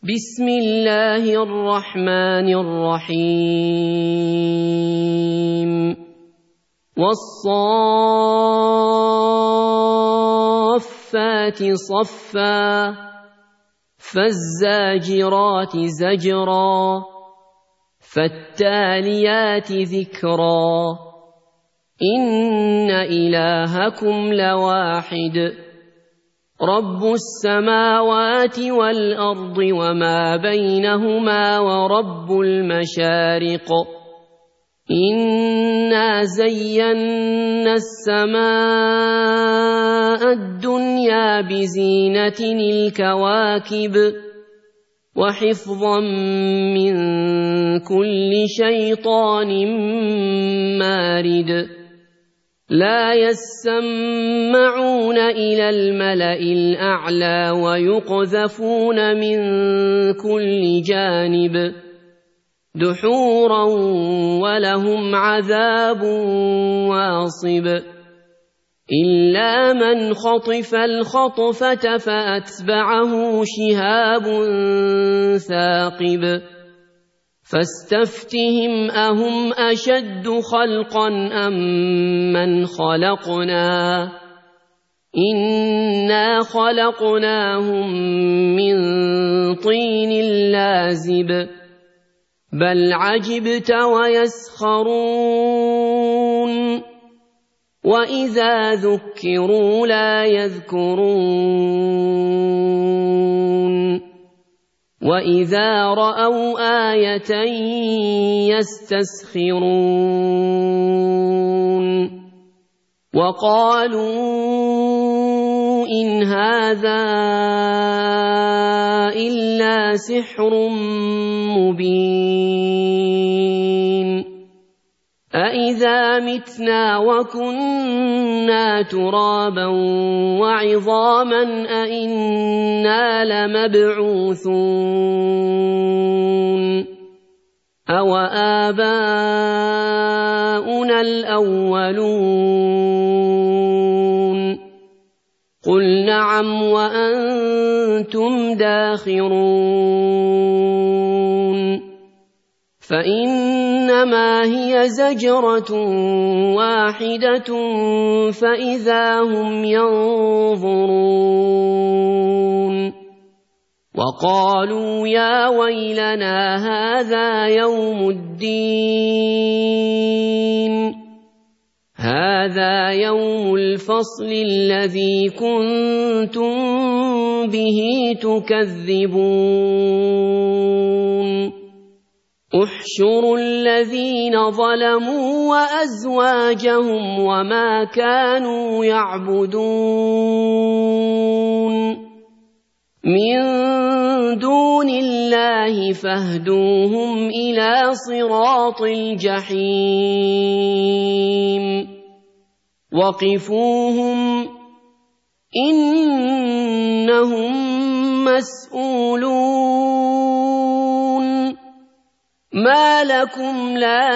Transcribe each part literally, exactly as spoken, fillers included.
بسم الله الرحمن الرحيم والصافات صفا فالزاجرات زجرا فالتاليات ذكرا إن إلهكم لواحد رب السماوات والأرض وما بينهما ورب المشارق إنا زينا السماء الدنيا بزينة الكواكب وحفظا من كل شيطان مارد لا يسمعون إلى الملأ الأعلى ويقذفون من كل جانب دحورا ولهم عذاب واصب إلا من خطف الخطفة فأتبعه شهاب ثاقب فاستفتهم أهم أشد خلقا أم من خلقنا إنا خلقناهم من طين لازب بل عجبت ويسخرون وإذا ذكروا لا يذكرون وإذا رأوا آية يستسخرون وقالوا إن هذا إلا سحر مبين أإذا متنا وكنا ترابا وعظاما أإنا لمبعوثون أو آباؤنا الأولون قل نعم وأنتم داخرون فإنما هي زجرة واحدة فإذا هم ينظرون وقالوا يا ويلنا هذا يوم الدين هذا يوم الفصل الذي كنتم به تكذبون احشروا الذين ظلموا وأزواجهم وما كانوا يعبدون من دون الله فاهدوهم إلى صراط الجحيم وقفوهم إنهم مسؤولون ما لكم لا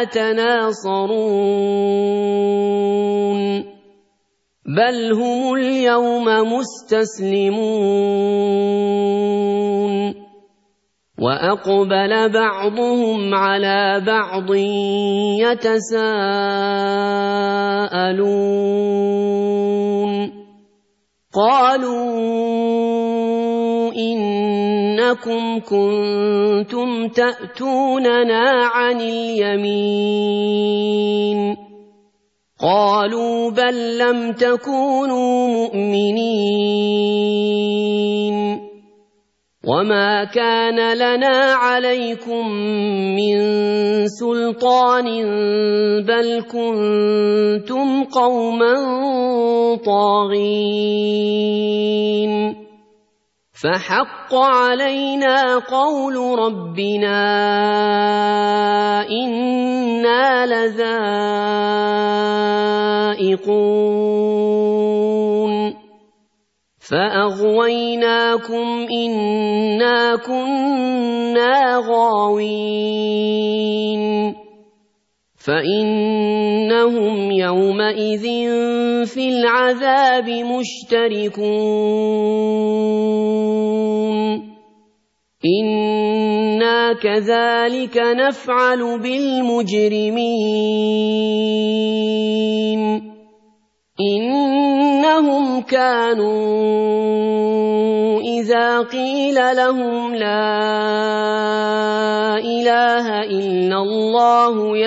تناصرون بل هم اليوم مستسلمون وأقبل بعضهم على بعض يتساءلون قالوا إنكم كنتم تأتوننا عن اليمين قالوا بل لم تكونوا مؤمنين وما كان لنا عليكم من سلطان بل كنتم قوما طاغين فحق علينا قول ربنا إنا لذائقون فأغويناكم إنا كنا غاوين فإنهم يومئذ في العذاب مشتركون إن إِنَّا كَذَلِكَ نَفْعَلُ بِالْمُجْرِمِينَ إِنَّهُمْ كَانُوا إِذَا قِيلَ لَهُمْ لَا إِلَٰهَ إِلَّا اللَّهُ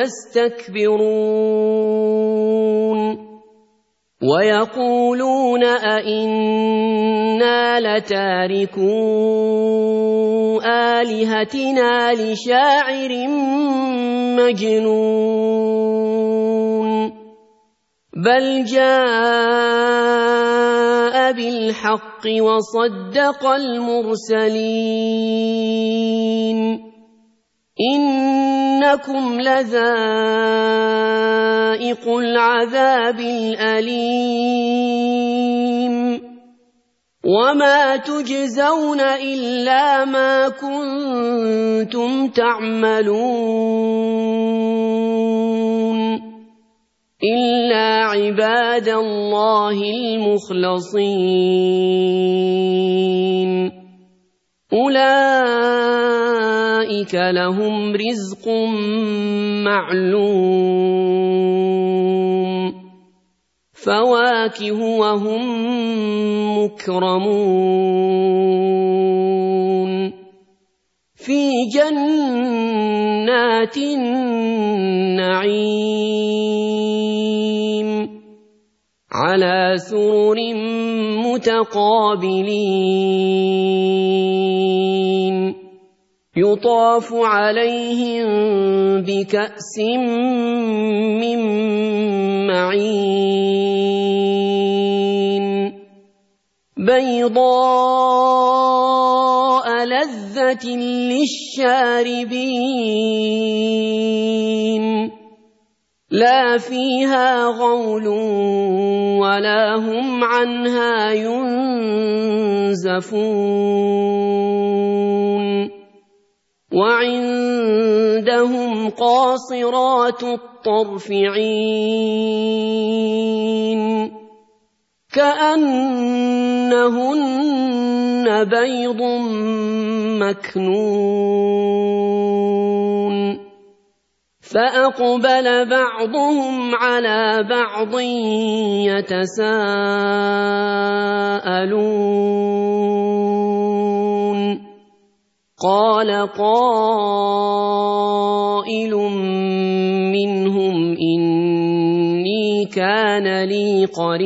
يَسْتَكْبِرُونَ وَيَقُولُونَ أَإِنَّا لَتَارِكُو آلِهَتِنَا لِشَاعِرٍ مَّجْنُونٍ بَلْ جَاءَ بِالْحَقِّ وَصَدَّقَ الْمُرْسَلِينَ إِنَّكُمْ لَذَائِقُو الْعَذَابِ الْأَلِيمِ وَمَا تُجْزَوْنَ إِلَّا مَا كُنتُمْ تَعْمَلُونَ إِلَّا عِبَادَ اللَّهِ الْمُخْلَصِينَ أُولَئِكَ لَهُمْ رِزْقٌ مَّعْلُومٌ فَوَاكِهُ وَهُم مُّكْرَمُونَ فِي جَنَّاتِ النَّعِيمِ عَلَى سُرُرٍ مُتَقَابِلِينَ يُطَافُ عَلَيْهِم بِكَأْسٍ مِّن مَّعِينٍ بَيْضَاءَ لَذَّةٍ لِّلشَّارِبِينَ لَا فِيهَا غَوْلٌ وَلَا هُمْ عَنْهَا يُنزَفُونَ وَعِندَهُمْ قَاصِرَاتُ الطَّرْفِ عِينٌ كَأَنَّهُنَّ بَيْضٌ مَّكْنُونٌ فَأَقْبَلَ بَعْضُهُمْ عَلَىٰ بَعْضٍ يَتَسَاءَلُونَ قَالَ قَائِلٌ مِّنْهُمْ إِنِّي كَانَ لِي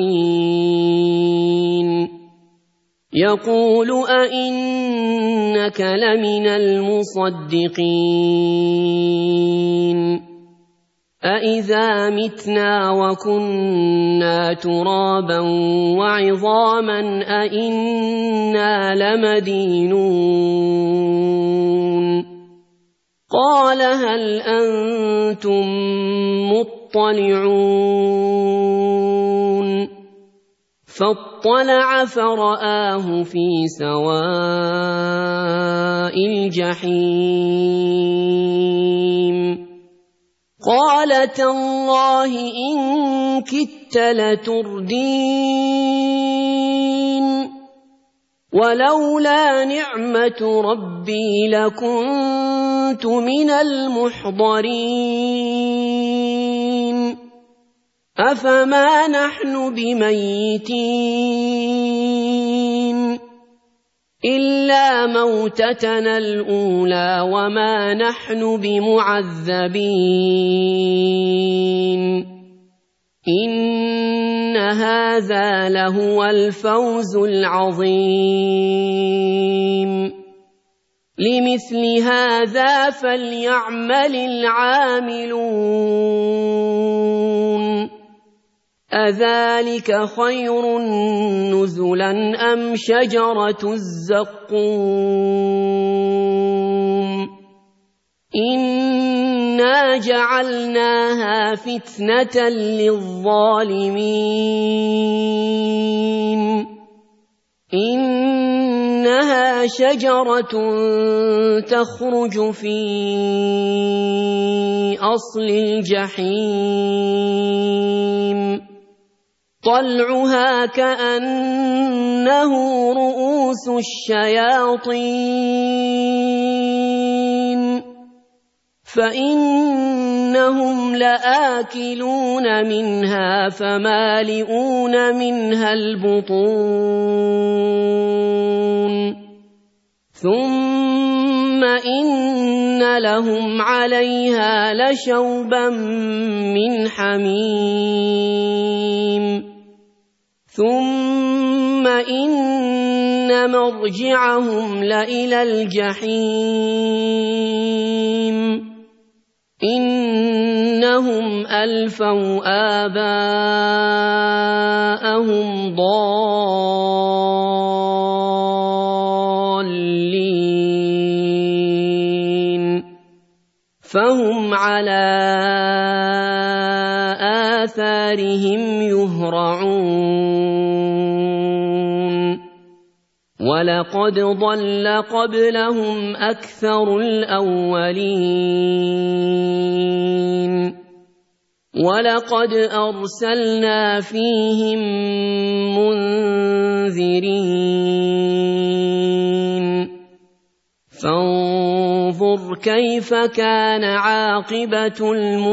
قَرِينٌ يَقُولُ أَإِنَّكَ لَمِنَ الْمُصَدِّقِينَ أَإِذَا مِتْنَا وَكُنَّا تُرَابًا وَعِظَامًا أَإِنَّا لَمَدِينُونَ قَالَ هَلْ أَنتُم مُّطَّلِعُونَ فاطلع فرآه في سواء الجحيم قال تالله إن كدت لتردين ولولا نعمة ربي لكنت من المحضرين أفما نحن بميتين إلا موتتنا الأولى وما نحن بمعذبين إن هذا لهو الفوز العظيم لمثل هذا فليعمل العاملون أذلك خير نزلا أم شجرة الزقوم إنا جعلناها فتنة للظالمين إنها شجرة تخرج في أصل الجحيم طلعها كأنه رؤوس الشياطين فإنهم لآكلون منها فمالئون منها البطون ثم إن لهم عليها لشوبا من حميم ثم إن مرجعهم لإلى الجحيم إنهم ألفوا آباءهم ضالين فهم على آثارهم يهرعون ولقد ضل قبلهم أكثر الأولين ولقد أرسلنا فيهم منذرين فانظر كيف كان عاقبة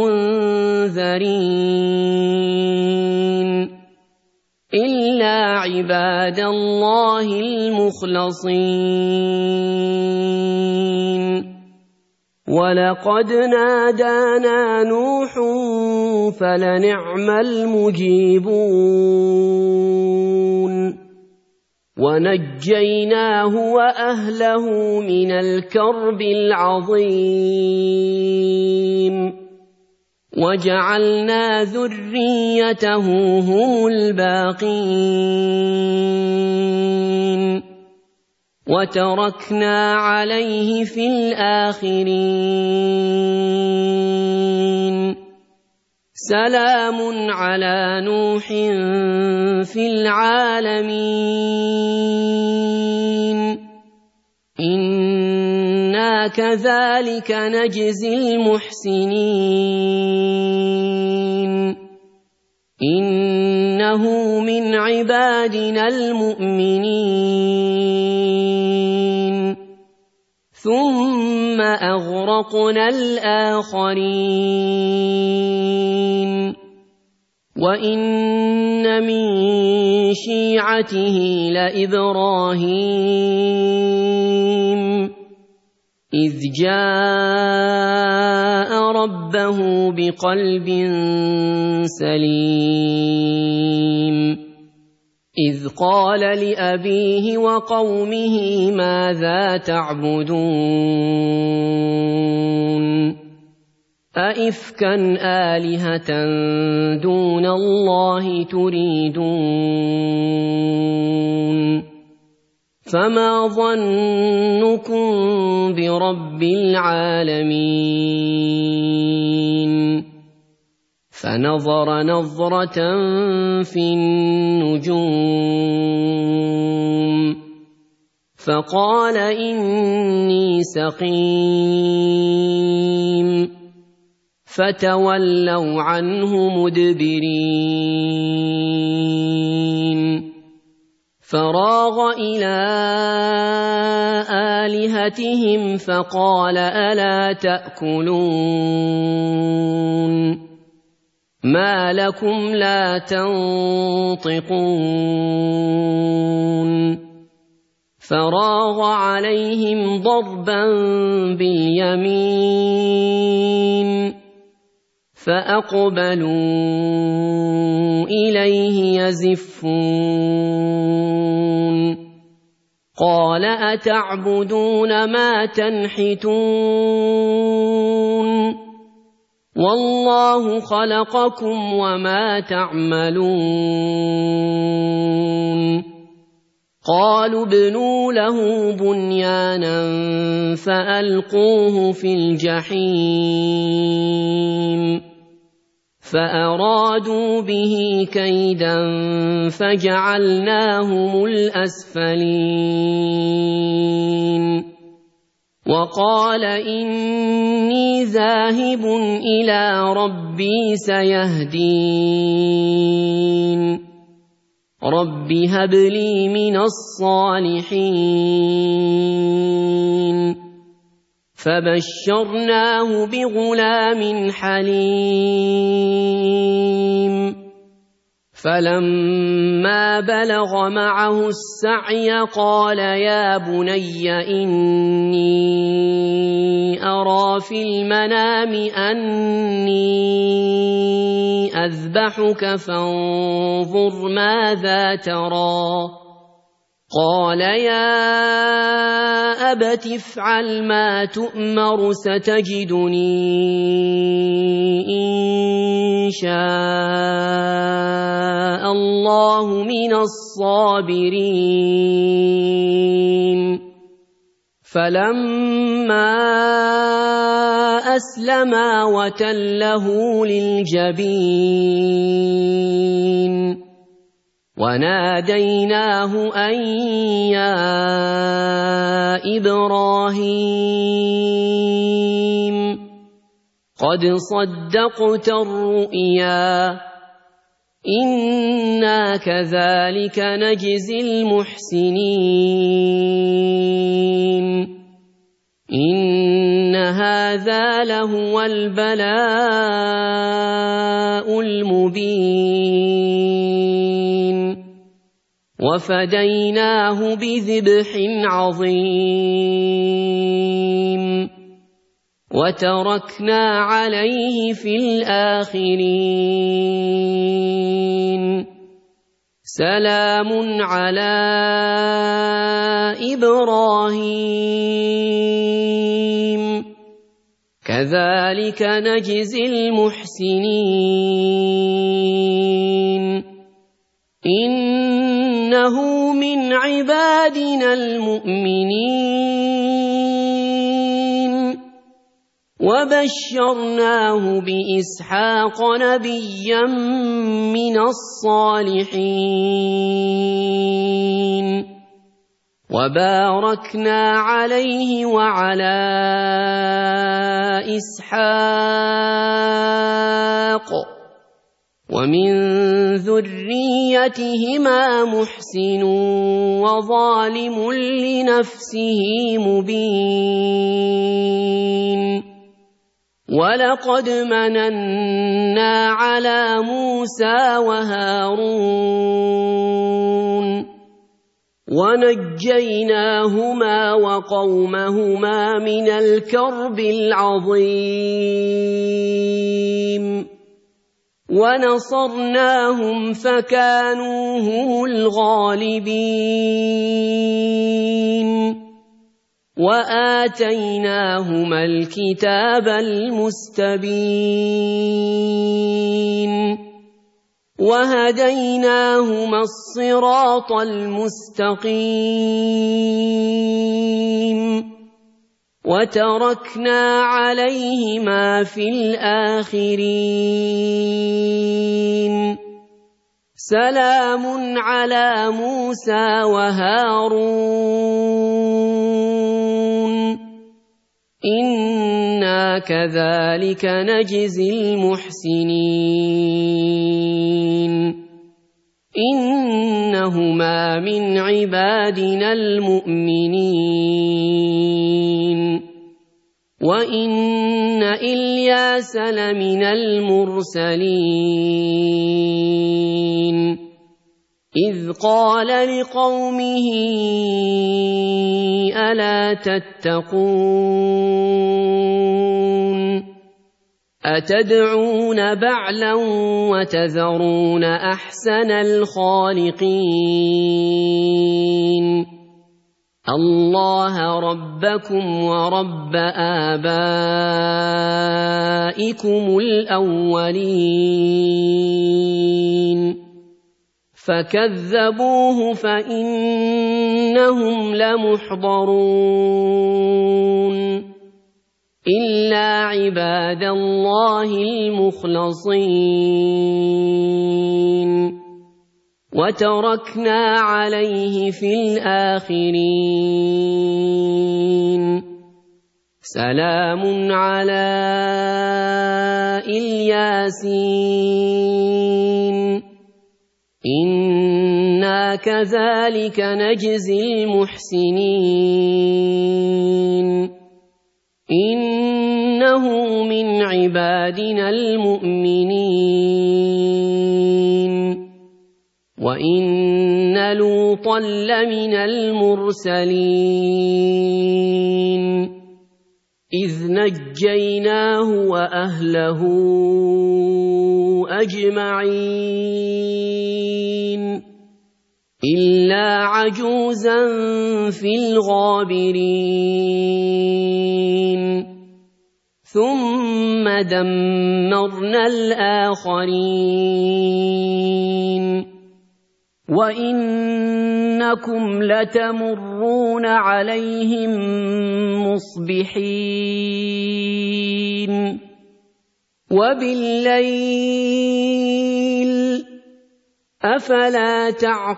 المنذرين إلا عباد الله المخلصين ولقد نادانا نوح فلنعم المجيبون ونجيناه وأهله من الكرب العظيم وجعلنا ذريته هم الباقين وتركنا عليه في الآخرين سلام على نوح في العالمين إنا كذلك نجزي المحسنين إنه من عبادنا المؤمنين ثم أغرقنا الآخرين وإن من شيعته لإبراهيم إذ جاء ربه بقلب سليم إذ قال لأبيه وقومه ماذا تعبدون أئفكا آلهة دون الله تريدون فما ظنكم برب العالمين فنظر نظرة في النجوم فقال إني سقيم فتولوا عنه مدبرين فراغ إلى آلهتهم فقال ألا تأكلون ما لكم لا تنطقون فراغ عليهم ضربا باليمين فأقبلوا إليه يزفون قال أتعبدون ما تنحتون والله خلقكم وما تعملون قالوا ابنوا له بنيانا فألقوه في الجحيم فأرادوا به كيدا فجعلناهم الأسفلين وقال إني ذاهب إلى ربي سيهدين رب هب لي من الصالحين فبشرناه بغلام حليم فلما بلغ معه السعي قال يا بني إني أرى في المنام أني أذبحك فانظر ماذا ترى قال يا أبت افعل ما تؤمر ستجدني إن شاء الله من الصابرين فلما أسلما وتله للجبين وناديناه أن يا إبراهيم قد صدقت الرؤيا إنا كذلك نجزي المحسنين إن هذا لهو البلاء المبين وفديناه بذبح عظيم وتركنا عليه في الآخرين سلام على إبراهيم كذلك نجزي المحسنين إنه من عبادنا المؤمنين وبشرناه بإسحاق نبيا من الصالحين وباركنا عليه وعلى إسحاق ومن ذريتهما محسن وظالم لنفسه مبين ولقد مننا على موسى وهارون ونجيناهما وقومهما من الكرب العظيم ونصرناهم فكانوا هم الغالبين وآتيناهما الكتاب المستبين وهديناهما الصراط المستقيم وتركنا عليهما في الآخرين سلام على موسى وهارون إنا كذلك نجزي المحسنين إنهما من عبادنا المؤمنين وإن إلياس لمن المرسلين إذ قال لقومه ألا تتقون أتدعون بعلا وتذرون أحسن الخالقين الله ربكم ورب آبائكم الأولين فكذبوه فإنهم لمحضرون إلا عباد الله المخلصين وتركنا عليه في الآخرين سلام على الياسين إنا كذلك نجزي المحسنين عبادنا المؤمنين وإن لوطا لمن المرسلين إذ نجيناه وأهله أجمعين إلا عجوزا في الغابرين ثم دمرنا الآخرين وإنكم لتمرون عليهم مصبحين وبالليل أفلا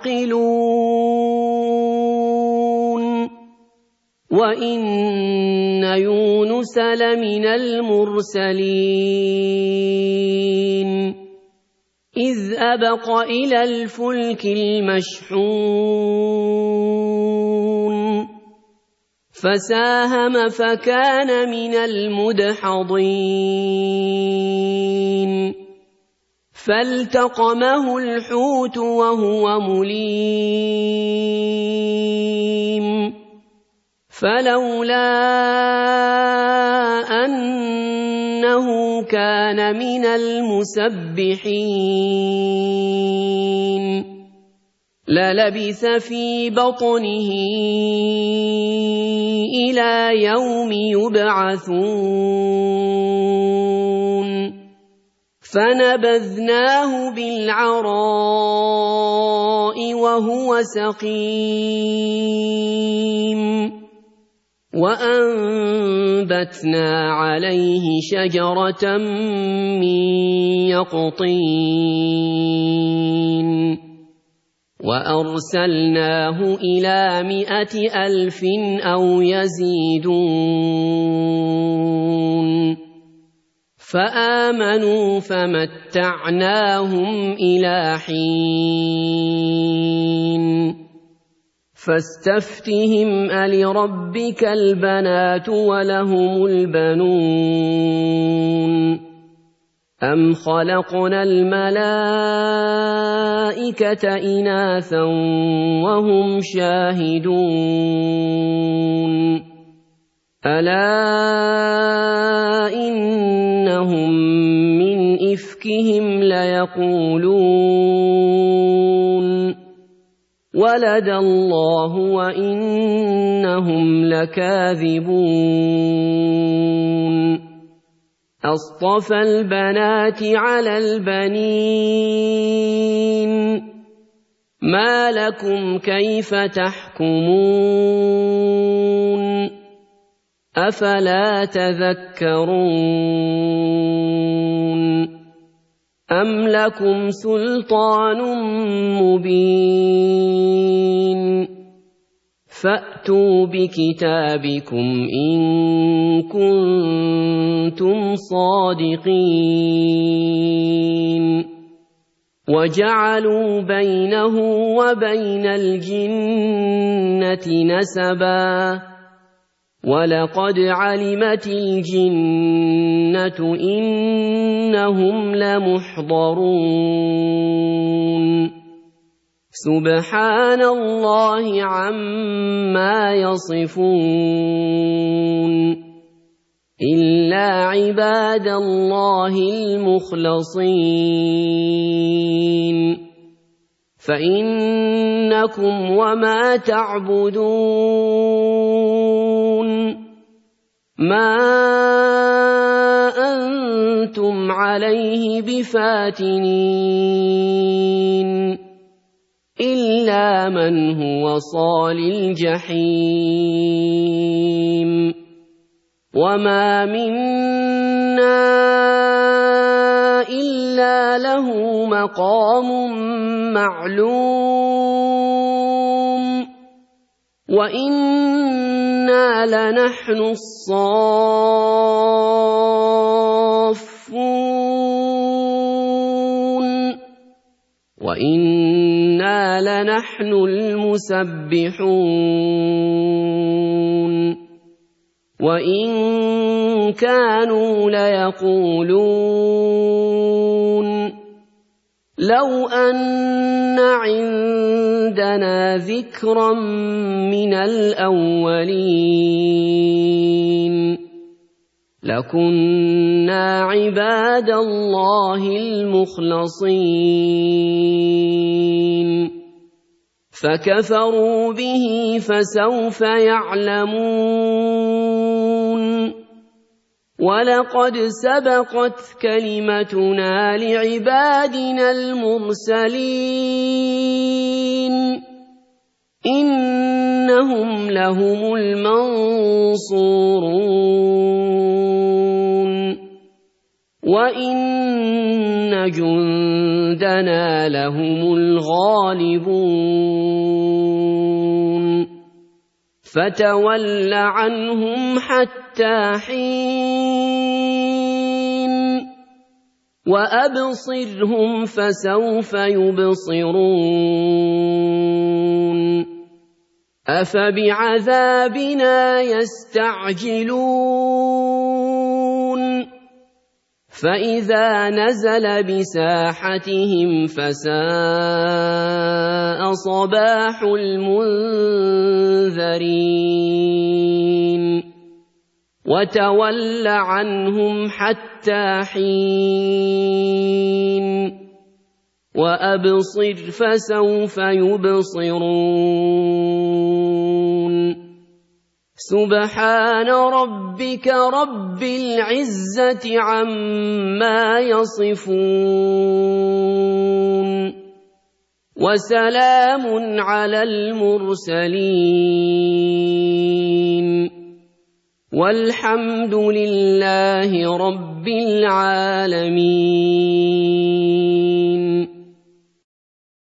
تعقلون وإن يونس لمن المرسلين إذ أبق إلى الفلك المشحون فساهم فكان من المدحضين فالتقمه الحوت وهو مليم فلولا أنه كان من المسبحين للبث في بطنه إلى يوم يبعثون فنبذناه بالعراء وهو سقيم وأنبتنا عليه شجرة من يقطين وأرسلناه إلى مائة ألف أو يزيدون فآمنوا فمتعناهم إلى حين فاستفتهم ألربك البنات ولهم البنون أم خلقنا الملائكة إناثا وهم شاهدون ألا إنهم من إفكهم ليقولون ولد الله وإنهم لكاذبون أصطفى البنات على البنين ما لكم كيف تحكمون أفلا تذكرون أم لكم سلطان مبين فأتوا بكتابكم إن كنتم صادقين وجعلوا بينه وبين الجنة نسبا ولقد علمت الجنة إنهم لمحضرون سبحان الله عما يصفون إلا عباد الله المخلصين فإنكم وما تعبدون ما أنتم عليه بفاتنين إلا من هو صال الجحيم وما منا إلا له مقام معلوم وإنا لنحن الصافون وإنا لنحن المسبحون وإن كانوا ليقولون لو أن عندنا ذكرا من الأولين لكنا عباد الله المخلصين فكفروا به فسوف يعلمون ولقد سبقت كلمتنا لعبادنا المرسلين إنهم لهم المنصورون وإن جندنا لهم الغالبون فتول عنهم حتى حين وأبصرهم فسوف يبصرون أفبعذابنا يستعجلون فإذا نزل بساحتهم فساء صباح المنذرين وتول عنهم حتى حين وأبصر فسوف يبصرون سبحان ربك رب العزة عما يصفون وسلام على المرسلين والحمد لله رب العالمين.